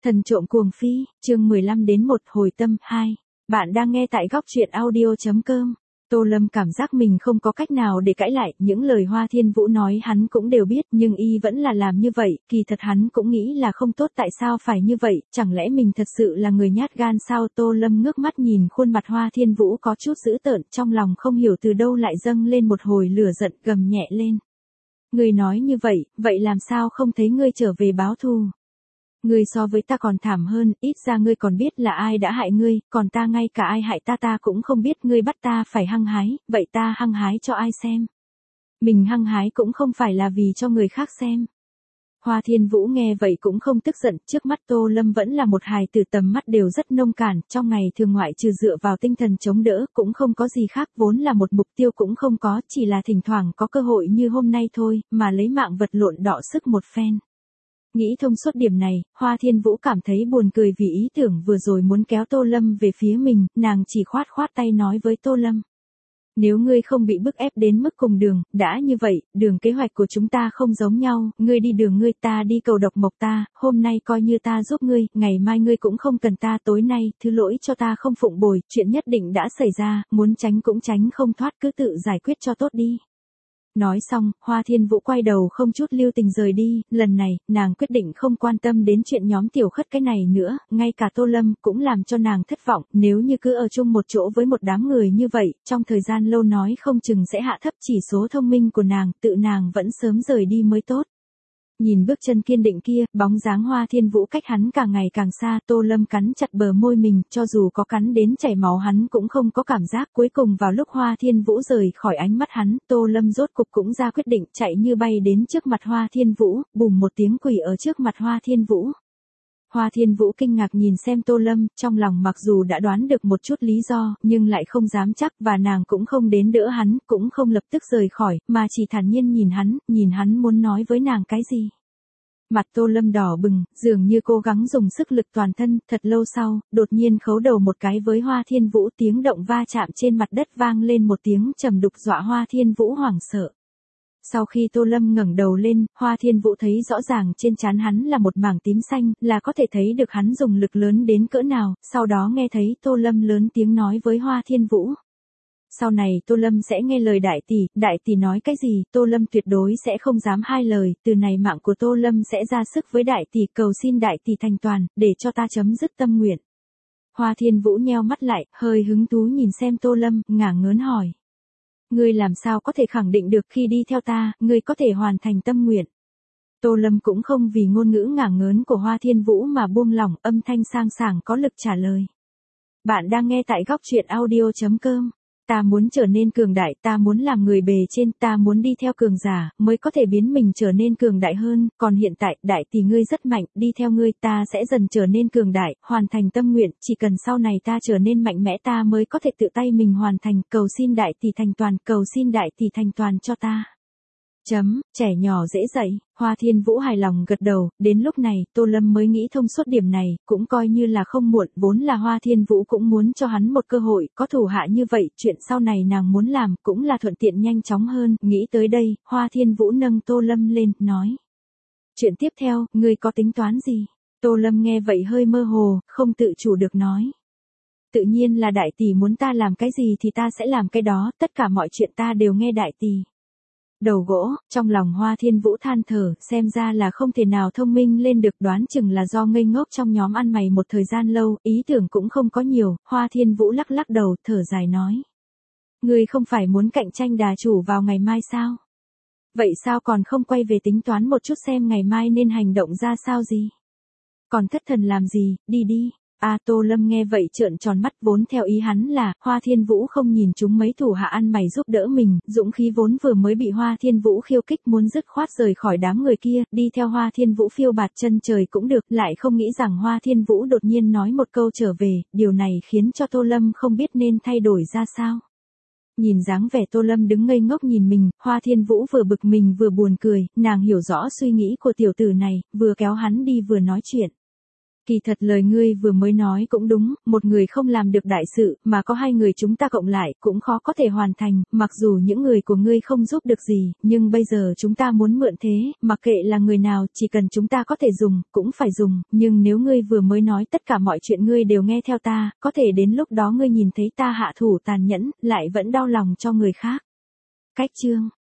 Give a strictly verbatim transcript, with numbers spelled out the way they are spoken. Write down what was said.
Thần trộm cuồng phi, chương mười lăm đến một hồi tâm hai. Bạn đang nghe tại góc truyện audio chấm com. Tô Lâm cảm giác mình không có cách nào để cãi lại, những lời Hoa Thiên Vũ nói hắn cũng đều biết, nhưng y vẫn là làm như vậy, kỳ thật hắn cũng nghĩ là không tốt, tại sao phải như vậy, chẳng lẽ mình thật sự là người nhát gan sao? Tô Lâm ngước mắt nhìn khuôn mặt Hoa Thiên Vũ có chút dữ tợn, trong lòng không hiểu từ đâu lại dâng lên một hồi lửa giận, gầm nhẹ lên. Ngươi nói như vậy, vậy làm sao không thấy ngươi trở về báo thù? Ngươi so với ta còn thảm hơn, ít ra ngươi còn biết là ai đã hại ngươi, còn ta ngay cả ai hại ta ta cũng không biết, ngươi bắt ta phải hăng hái, vậy ta hăng hái cho ai xem? Mình hăng hái cũng không phải là vì cho người khác xem. Hoa Thiên Vũ nghe vậy cũng không tức giận, trước mắt Tô Lâm vẫn là một hài tử, tầm mắt đều rất nông cạn, trong ngày thường ngoại trừ dựa vào tinh thần chống đỡ cũng không có gì khác, vốn là một mục tiêu cũng không có, chỉ là thỉnh thoảng có cơ hội như hôm nay thôi, mà lấy mạng vật lộn đọ sức một phen. Nghĩ thông suốt điểm này, Hoa Thiên Vũ cảm thấy buồn cười vì ý tưởng vừa rồi muốn kéo Tô Lâm về phía mình, nàng chỉ khoát khoát tay nói với Tô Lâm. Nếu ngươi không bị bức ép đến mức cùng đường, đã như vậy, đường kế hoạch của chúng ta không giống nhau, ngươi đi đường ngươi, ta đi cầu độc mộc ta, hôm nay coi như ta giúp ngươi, ngày mai ngươi cũng không cần ta, tối nay, thứ lỗi cho ta không phụng bồi, chuyện nhất định đã xảy ra, muốn tránh cũng tránh không thoát, cứ tự giải quyết cho tốt đi. Nói xong, Hoa Thiên Vũ quay đầu không chút lưu tình rời đi, lần này, nàng quyết định không quan tâm đến chuyện nhóm Tiểu Khất cái này nữa, ngay cả Tô Lâm cũng làm cho nàng thất vọng, nếu như cứ ở chung một chỗ với một đám người như vậy, trong thời gian lâu nói không chừng sẽ hạ thấp chỉ số thông minh của nàng, tự nàng vẫn sớm rời đi mới tốt. Nhìn bước chân kiên định kia, bóng dáng Hoa Thiên Vũ cách hắn càng ngày càng xa, Tô Lâm cắn chặt bờ môi mình, cho dù có cắn đến chảy máu hắn cũng không có cảm giác. Cuối cùng vào lúc Hoa Thiên Vũ rời khỏi ánh mắt hắn, Tô Lâm rốt cục cũng ra quyết định, chạy như bay đến trước mặt Hoa Thiên Vũ, bùm một tiếng quỳ ở trước mặt Hoa Thiên Vũ. Hoa Thiên Vũ kinh ngạc nhìn xem Tô Lâm, trong lòng mặc dù đã đoán được một chút lý do, nhưng lại không dám chắc, và nàng cũng không đến đỡ hắn, cũng không lập tức rời khỏi, mà chỉ thản nhiên nhìn hắn, nhìn hắn muốn nói với nàng cái gì. Mặt Tô Lâm đỏ bừng, dường như cố gắng dùng sức lực toàn thân, thật lâu sau, đột nhiên khấu đầu một cái với Hoa Thiên Vũ, tiếng động va chạm trên mặt đất vang lên một tiếng trầm đục dọa Hoa Thiên Vũ hoảng sợ. Sau khi Tô Lâm ngẩng đầu lên, Hoa Thiên Vũ thấy rõ ràng trên trán hắn là một mảng tím xanh, là có thể thấy được hắn dùng lực lớn đến cỡ nào, sau đó nghe thấy Tô Lâm lớn tiếng nói với Hoa Thiên Vũ. Sau này Tô Lâm sẽ nghe lời đại tỷ, đại tỷ nói cái gì, Tô Lâm tuyệt đối sẽ không dám hai lời, từ này mạng của Tô Lâm sẽ ra sức với đại tỷ, cầu xin đại tỷ thành toàn, để cho ta chấm dứt tâm nguyện. Hoa Thiên Vũ nheo mắt lại, hơi hứng thú nhìn xem Tô Lâm, ngả ngớn hỏi. Ngươi làm sao có thể khẳng định được khi đi theo ta, ngươi có thể hoàn thành tâm nguyện. Tô Lâm cũng không vì ngôn ngữ ngả ngớn của Hoa Thiên Vũ mà buông lỏng, âm thanh sang sảng có lực trả lời. Bạn đang nghe tại góc truyện audio chấm com. Ta muốn trở nên cường đại, ta muốn làm người bề trên, ta muốn đi theo cường giả, mới có thể biến mình trở nên cường đại hơn, còn hiện tại, đại tỷ ngươi rất mạnh, đi theo ngươi, ta sẽ dần trở nên cường đại, hoàn thành tâm nguyện, chỉ cần sau này ta trở nên mạnh mẽ ta mới có thể tự tay mình hoàn thành, cầu xin đại tỷ thành toàn, cầu xin đại tỷ thành toàn cho ta. Chấm, trẻ nhỏ dễ dạy, Hoa Thiên Vũ hài lòng gật đầu, đến lúc này, Tô Lâm mới nghĩ thông suốt điểm này, cũng coi như là không muộn, vốn là Hoa Thiên Vũ cũng muốn cho hắn một cơ hội, có thủ hạ như vậy, chuyện sau này nàng muốn làm, cũng là thuận tiện nhanh chóng hơn, nghĩ tới đây, Hoa Thiên Vũ nâng Tô Lâm lên, nói. Chuyện tiếp theo, ngươi có tính toán gì? Tô Lâm nghe vậy hơi mơ hồ, không tự chủ được nói. Tự nhiên là đại tỷ muốn ta làm cái gì thì ta sẽ làm cái đó, tất cả mọi chuyện ta đều nghe đại tỷ. Đầu gỗ, trong lòng Hoa Thiên Vũ than thở, xem ra là không thể nào thông minh lên được, đoán chừng là do ngây ngốc trong nhóm ăn mày một thời gian lâu, ý tưởng cũng không có nhiều, Hoa Thiên Vũ lắc lắc đầu, thở dài nói. Ngươi không phải muốn cạnh tranh đà chủ vào ngày mai sao? Vậy sao còn không quay về tính toán một chút xem ngày mai nên hành động ra sao gì? Còn thất thần làm gì, đi đi. A à, Tô Lâm nghe vậy trợn tròn mắt, vốn theo ý hắn là, Hoa Thiên Vũ không nhìn chúng mấy thủ hạ ăn mày giúp đỡ mình, dũng khí vốn vừa mới bị Hoa Thiên Vũ khiêu kích muốn dứt khoát rời khỏi đám người kia, đi theo Hoa Thiên Vũ phiêu bạt chân trời cũng được, lại không nghĩ rằng Hoa Thiên Vũ đột nhiên nói một câu trở về, điều này khiến cho Tô Lâm không biết nên thay đổi ra sao. Nhìn dáng vẻ Tô Lâm đứng ngây ngốc nhìn mình, Hoa Thiên Vũ vừa bực mình vừa buồn cười, nàng hiểu rõ suy nghĩ của tiểu tử này, vừa kéo hắn đi vừa nói chuyện. Kỳ thật lời ngươi vừa mới nói cũng đúng, một người không làm được đại sự, mà có hai người chúng ta cộng lại, cũng khó có thể hoàn thành, mặc dù những người của ngươi không giúp được gì, nhưng bây giờ chúng ta muốn mượn thế, mặc kệ là người nào, chỉ cần chúng ta có thể dùng, cũng phải dùng, nhưng nếu ngươi vừa mới nói tất cả mọi chuyện ngươi đều nghe theo ta, có thể đến lúc đó ngươi nhìn thấy ta hạ thủ tàn nhẫn, lại vẫn đau lòng cho người khác. Cách chương